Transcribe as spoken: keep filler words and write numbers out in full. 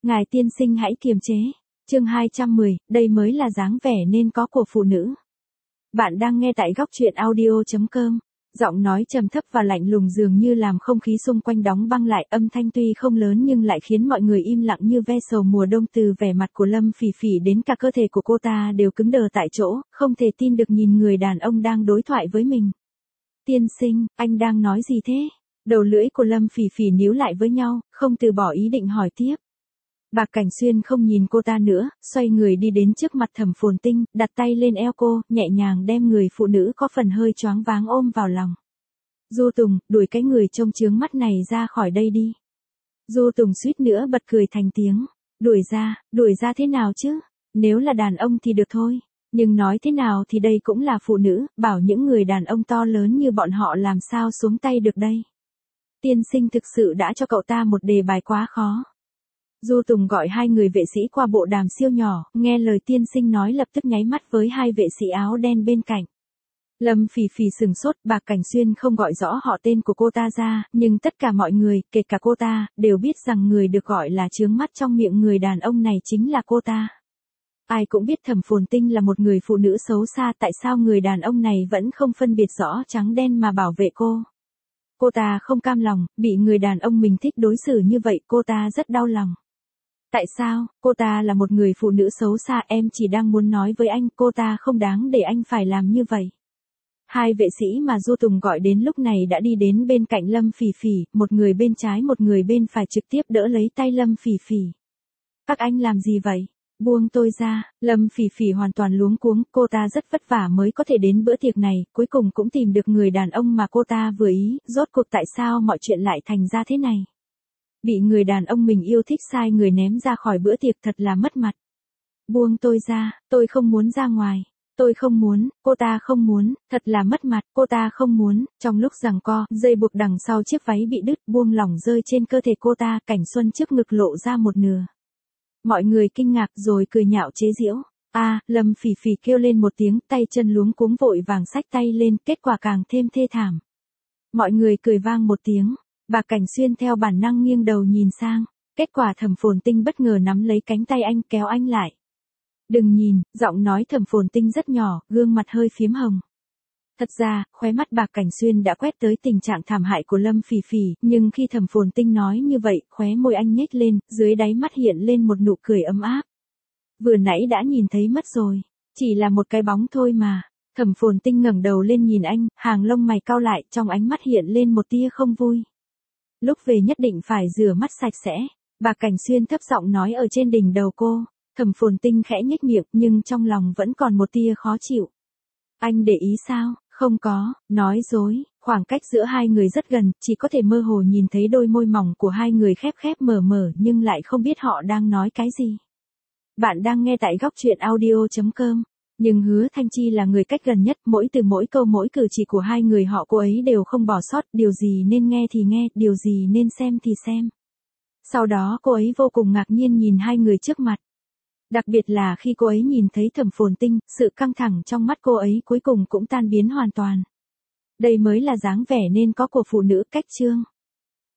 Ngài tiên sinh hãy kiềm chế. Chương hai trăm mười, đây mới là dáng vẻ nên có của phụ nữ. Bạn đang nghe tại góc truyện audio chấm com. Giọng nói trầm thấp và lạnh lùng dường như làm không khí xung quanh đóng băng lại, âm thanh tuy không lớn nhưng lại khiến mọi người im lặng như ve sầu mùa đông. Từ vẻ mặt của Lâm Phỉ Phỉ đến cả cơ thể của cô ta đều cứng đờ tại chỗ, không thể tin được nhìn người đàn ông đang đối thoại với mình. Tiên sinh, anh đang nói gì thế? Đầu lưỡi của Lâm Phỉ Phỉ níu lại với nhau, không từ bỏ ý định hỏi tiếp. Bạc Cảnh Xuyên không nhìn cô ta nữa, xoay người đi đến trước mặt Thẩm Phồn Tinh, đặt tay lên eo cô, nhẹ nhàng đem người phụ nữ có phần hơi choáng váng ôm vào lòng. Du Tùng, đuổi cái người trông chướng mắt này ra khỏi đây đi. Du Tùng suýt nữa bật cười thành tiếng. Đuổi ra, đuổi ra thế nào chứ? Nếu là đàn ông thì được thôi. Nhưng nói thế nào thì đây cũng là phụ nữ, bảo những người đàn ông to lớn như bọn họ làm sao xuống tay được đây. Tiên sinh thực sự đã cho cậu ta một đề bài quá khó. Du Tùng gọi hai người vệ sĩ qua bộ đàm siêu nhỏ, nghe lời tiên sinh nói lập tức nháy mắt với hai vệ sĩ áo đen bên cạnh. Lâm Phỉ Phỉ sừng sốt, Bạc Cảnh Xuyên không gọi rõ họ tên của cô ta ra, nhưng tất cả mọi người, kể cả cô ta, đều biết rằng người được gọi là chướng mắt trong miệng người đàn ông này chính là cô ta. Ai cũng biết Thẩm Phồn Tinh là một người phụ nữ xấu xa, tại sao người đàn ông này vẫn không phân biệt rõ trắng đen mà bảo vệ cô. Cô ta không cam lòng, bị người đàn ông mình thích đối xử như vậy, cô ta rất đau lòng. Tại sao, cô ta là một người phụ nữ xấu xa, em chỉ đang muốn nói với anh, cô ta không đáng để anh phải làm như vậy. Hai vệ sĩ mà Du Tùng gọi đến lúc này đã đi đến bên cạnh Lâm Phỉ Phỉ, một người bên trái một người bên phải trực tiếp đỡ lấy tay Lâm Phỉ Phỉ. Các anh làm gì vậy? Buông tôi ra. Lâm Phỉ Phỉ hoàn toàn luống cuống, cô ta rất vất vả mới có thể đến bữa tiệc này, cuối cùng cũng tìm được người đàn ông mà cô ta vừa ý, rốt cuộc tại sao mọi chuyện lại thành ra thế này? Bị người đàn ông mình yêu thích sai người ném ra khỏi bữa tiệc thật là mất mặt. Buông tôi ra, tôi không muốn ra ngoài. Tôi không muốn, cô ta không muốn, thật là mất mặt, cô ta không muốn. Trong lúc giằng co, dây buộc đằng sau chiếc váy bị đứt, buông lỏng rơi trên cơ thể cô ta, cảnh xuân trước ngực lộ ra một nửa. Mọi người kinh ngạc rồi cười nhạo chế giễu. A, à, Lâm Phỉ Phỉ kêu lên một tiếng, tay chân luống cuống vội vàng xách tay lên, kết quả càng thêm thê thảm. Mọi người cười vang một tiếng. Bạc Cảnh Xuyên theo bản năng nghiêng đầu nhìn sang, kết quả Thẩm Phồn Tinh bất ngờ nắm lấy cánh tay anh kéo anh lại. Đừng nhìn, giọng nói Thẩm Phồn Tinh rất nhỏ, gương mặt hơi phím hồng. Thật ra, khóe mắt Bạc Cảnh Xuyên đã quét tới tình trạng thảm hại của Lâm Phỉ Phỉ, nhưng khi Thẩm Phồn Tinh nói như vậy, khóe môi anh nhếch lên, dưới đáy mắt hiện lên một nụ cười ấm áp. Vừa nãy đã nhìn thấy mất rồi, chỉ là một cái bóng thôi mà. Thẩm Phồn Tinh ngẩng đầu lên nhìn anh, hàng lông mày cau lại, trong ánh mắt hiện lên một tia không vui. Lúc về nhất định phải rửa mắt sạch sẽ. Bạc Cảnh Xuyên thấp giọng nói ở trên đỉnh đầu cô. Thẩm Phồn Tinh khẽ nhếch miệng nhưng trong lòng vẫn còn một tia khó chịu. Anh để ý sao? Không có, nói dối. Khoảng cách giữa hai người rất gần, chỉ có thể mơ hồ nhìn thấy đôi môi mỏng của hai người khép khép mở mở nhưng lại không biết họ đang nói cái gì. Bạn đang nghe tại góc truyện audio chấm com. Nhưng Hứa Thanh Chi là người cách gần nhất, mỗi từ mỗi câu mỗi cử chỉ của hai người họ cô ấy đều không bỏ sót, điều gì nên nghe thì nghe, điều gì nên xem thì xem. Sau đó cô ấy vô cùng ngạc nhiên nhìn hai người trước mặt. Đặc biệt là khi cô ấy nhìn thấy Thẩm Phồn Tinh, sự căng thẳng trong mắt cô ấy cuối cùng cũng tan biến hoàn toàn. Đây mới là dáng vẻ nên có của phụ nữ. Cách chương.